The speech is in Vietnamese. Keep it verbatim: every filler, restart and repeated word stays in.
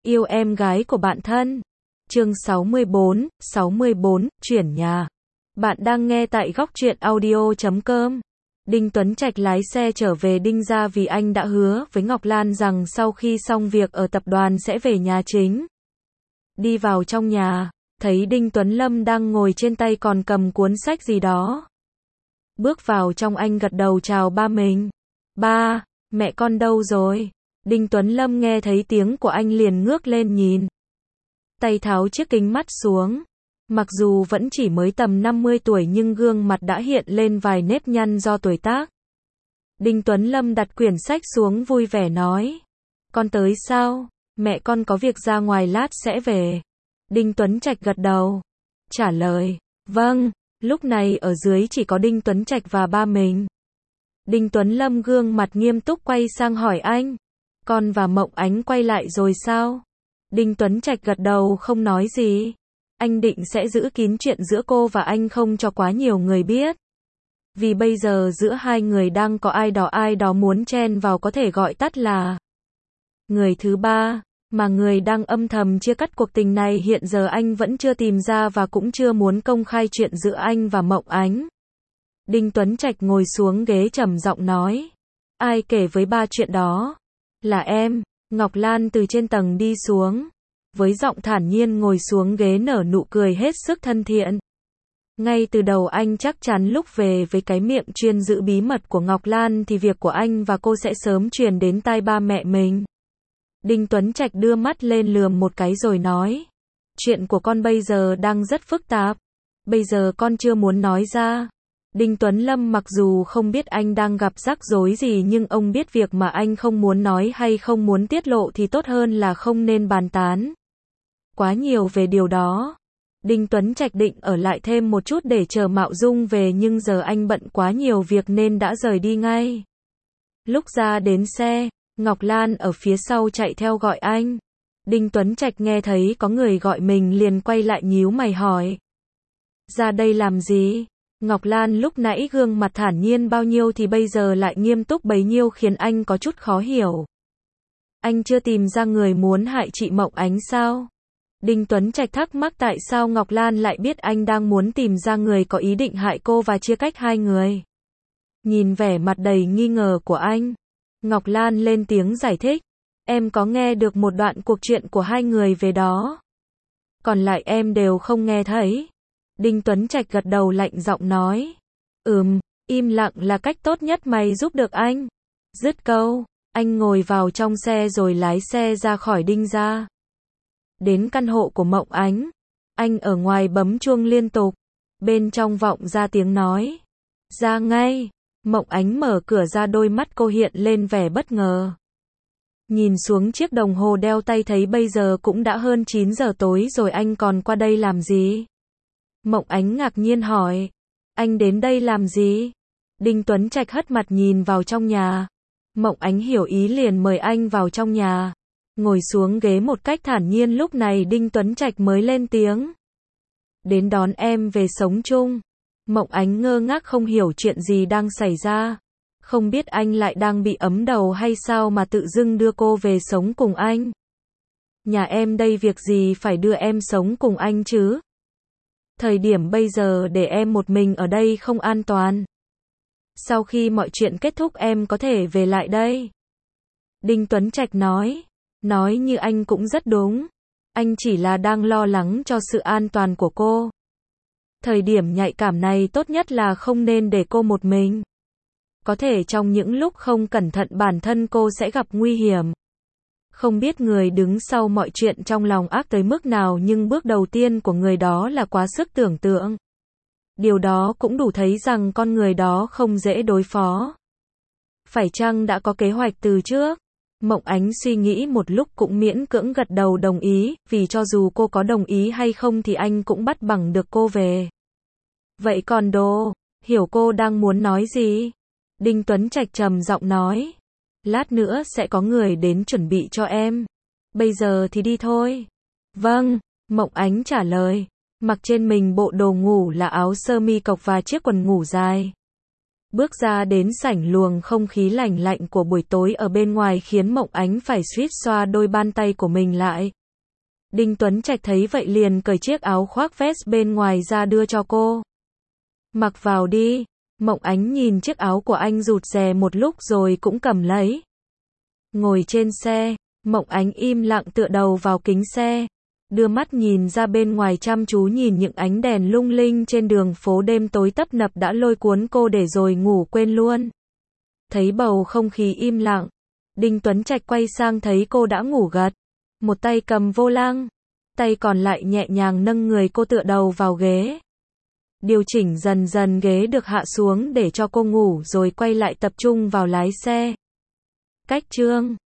Yêu em gái của bạn thân. Chương sáu mươi bốn, sáu mươi bốn, chuyển nhà. Bạn đang nghe tại góc truyện audio chấm com. Đinh Tuấn Trạch lái xe trở về Đinh gia vì anh đã hứa với Ngọc Lan rằng sau khi xong việc ở tập đoàn sẽ về nhà chính. Đi vào trong nhà, thấy Đinh Tuấn Lâm đang ngồi trên tay còn cầm cuốn sách gì đó. Bước vào trong anh gật đầu chào ba mình. Ba, mẹ con đâu rồi? Đinh Tuấn Lâm nghe thấy tiếng của anh liền ngước lên nhìn. Tay tháo chiếc kính mắt xuống. Mặc dù vẫn chỉ mới tầm năm mươi tuổi nhưng gương mặt đã hiện lên vài nếp nhăn do tuổi tác. Đinh Tuấn Lâm đặt quyển sách xuống vui vẻ nói. Con tới sao? Mẹ con có việc ra ngoài lát sẽ về. Đinh Tuấn Trạch gật đầu. Trả lời. Vâng. Lúc này ở dưới chỉ có Đinh Tuấn Trạch và ba mình. Đinh Tuấn Lâm gương mặt nghiêm túc quay sang hỏi anh. Con và Mộng Ánh quay lại rồi sao? Đinh Tuấn Trạch gật đầu không nói gì. Anh định sẽ giữ kín chuyện giữa cô và anh không cho quá nhiều người biết. Vì bây giờ giữa hai người đang có ai đó ai đó muốn chen vào có thể gọi tắt là người thứ ba, mà người đang âm thầm chia cắt cuộc tình này hiện giờ anh vẫn chưa tìm ra và cũng chưa muốn công khai chuyện giữa anh và Mộng Ánh. Đinh Tuấn Trạch ngồi xuống ghế trầm giọng nói. Ai kể với ba chuyện đó? Là em. Ngọc Lan từ trên tầng đi xuống. Với giọng thản nhiên ngồi xuống ghế nở nụ cười hết sức thân thiện. Ngay từ đầu anh chắc chắn lúc về với cái miệng chuyên giữ bí mật của Ngọc Lan thì việc của anh và cô sẽ sớm truyền đến tai ba mẹ mình. Đinh Tuấn Trạch đưa mắt lên lườm một cái rồi nói. Chuyện của con bây giờ đang rất phức tạp. Bây giờ con chưa muốn nói ra. Đinh Tuấn Lâm mặc dù không biết anh đang gặp rắc rối gì nhưng ông biết việc mà anh không muốn nói hay không muốn tiết lộ thì tốt hơn là không nên bàn tán quá nhiều về điều đó. Đinh Tuấn Trạch định ở lại thêm một chút để chờ Mạo Dung về nhưng giờ anh bận quá nhiều việc nên đã rời đi ngay. Lúc ra đến xe, Ngọc Lan ở phía sau chạy theo gọi anh. Đinh Tuấn Trạch nghe thấy có người gọi mình liền quay lại nhíu mày hỏi. Ra đây làm gì? Ngọc Lan lúc nãy gương mặt thản nhiên bao nhiêu thì bây giờ lại nghiêm túc bấy nhiêu khiến anh có chút khó hiểu. Anh chưa tìm ra người muốn hại chị Mộng Ánh sao? Đinh Tuấn Trạch thắc mắc tại sao Ngọc Lan lại biết anh đang muốn tìm ra người có ý định hại cô và chia cách hai người. Nhìn vẻ mặt đầy nghi ngờ của anh, Ngọc Lan lên tiếng giải thích. Em có nghe được một đoạn cuộc chuyện của hai người về đó. Còn lại em đều không nghe thấy. Đinh Tuấn Trạch gật đầu lạnh giọng nói. Ừm, im lặng là cách tốt nhất mày giúp được anh. Dứt câu, anh ngồi vào trong xe rồi lái xe ra khỏi Đinh gia. Đến căn hộ của Mộng Ánh, anh ở ngoài bấm chuông liên tục. Bên trong vọng ra tiếng nói. Ra ngay. Mộng Ánh mở cửa ra đôi mắt cô hiện lên vẻ bất ngờ. Nhìn xuống chiếc đồng hồ đeo tay thấy bây giờ cũng đã hơn chín giờ tối rồi anh còn qua đây làm gì? Mộng Ánh ngạc nhiên hỏi. Anh đến đây làm gì? Đinh Tuấn Trạch hất mặt nhìn vào trong nhà. Mộng Ánh hiểu ý liền mời anh vào trong nhà. Ngồi xuống ghế một cách thản nhiên lúc này Đinh Tuấn Trạch mới lên tiếng. Đến đón em về sống chung. Mộng Ánh ngơ ngác không hiểu chuyện gì đang xảy ra. Không biết anh lại đang bị ấm đầu hay sao mà tự dưng đưa cô về sống cùng anh. Nhà em đây việc gì phải đưa em sống cùng anh chứ? Thời điểm bây giờ để em một mình ở đây không an toàn. Sau khi mọi chuyện kết thúc em có thể về lại đây. Đinh Tuấn Trạch nói. Nói như anh cũng rất đúng. Anh chỉ là đang lo lắng cho sự an toàn của cô. Thời điểm nhạy cảm này tốt nhất là không nên để cô một mình. Có thể trong những lúc không cẩn thận bản thân cô sẽ gặp nguy hiểm. Không biết người đứng sau mọi chuyện trong lòng ác tới mức nào nhưng bước đầu tiên của người đó là quá sức tưởng tượng. Điều đó cũng đủ thấy rằng con người đó không dễ đối phó. Phải chăng đã có kế hoạch từ trước? Mộng Ánh suy nghĩ một lúc cũng miễn cưỡng gật đầu đồng ý, vì cho dù cô có đồng ý hay không thì anh cũng bắt bằng được cô về. Vậy còn đồ, hiểu cô đang muốn nói gì? Đinh Tuấn Trạch trầm giọng nói. Lát nữa sẽ có người đến chuẩn bị cho em. Bây giờ thì đi thôi. Vâng, Mộng Ánh trả lời. Mặc trên mình bộ đồ ngủ là áo sơ mi cộc và chiếc quần ngủ dài. Bước ra đến sảnh luồng không khí lạnh lạnh của buổi tối ở bên ngoài khiến Mộng Ánh phải suýt xoa đôi bàn tay của mình lại. Đinh Tuấn Trạch thấy vậy liền cởi chiếc áo khoác vest bên ngoài ra đưa cho cô. Mặc vào đi. Mộng Ánh nhìn chiếc áo của anh rụt rè một lúc rồi cũng cầm lấy. Ngồi trên xe, Mộng Ánh im lặng tựa đầu vào kính xe, đưa mắt nhìn ra bên ngoài chăm chú nhìn những ánh đèn lung linh trên đường phố đêm tối tấp nập đã lôi cuốn cô để rồi ngủ quên luôn. Thấy bầu không khí im lặng, Đinh Tuấn Trạch quay sang thấy cô đã ngủ gật, một tay cầm vô lăng, tay còn lại nhẹ nhàng nâng người cô tựa đầu vào ghế. Điều chỉnh dần dần ghế được hạ xuống để cho cô ngủ rồi quay lại tập trung vào lái xe. Cách chương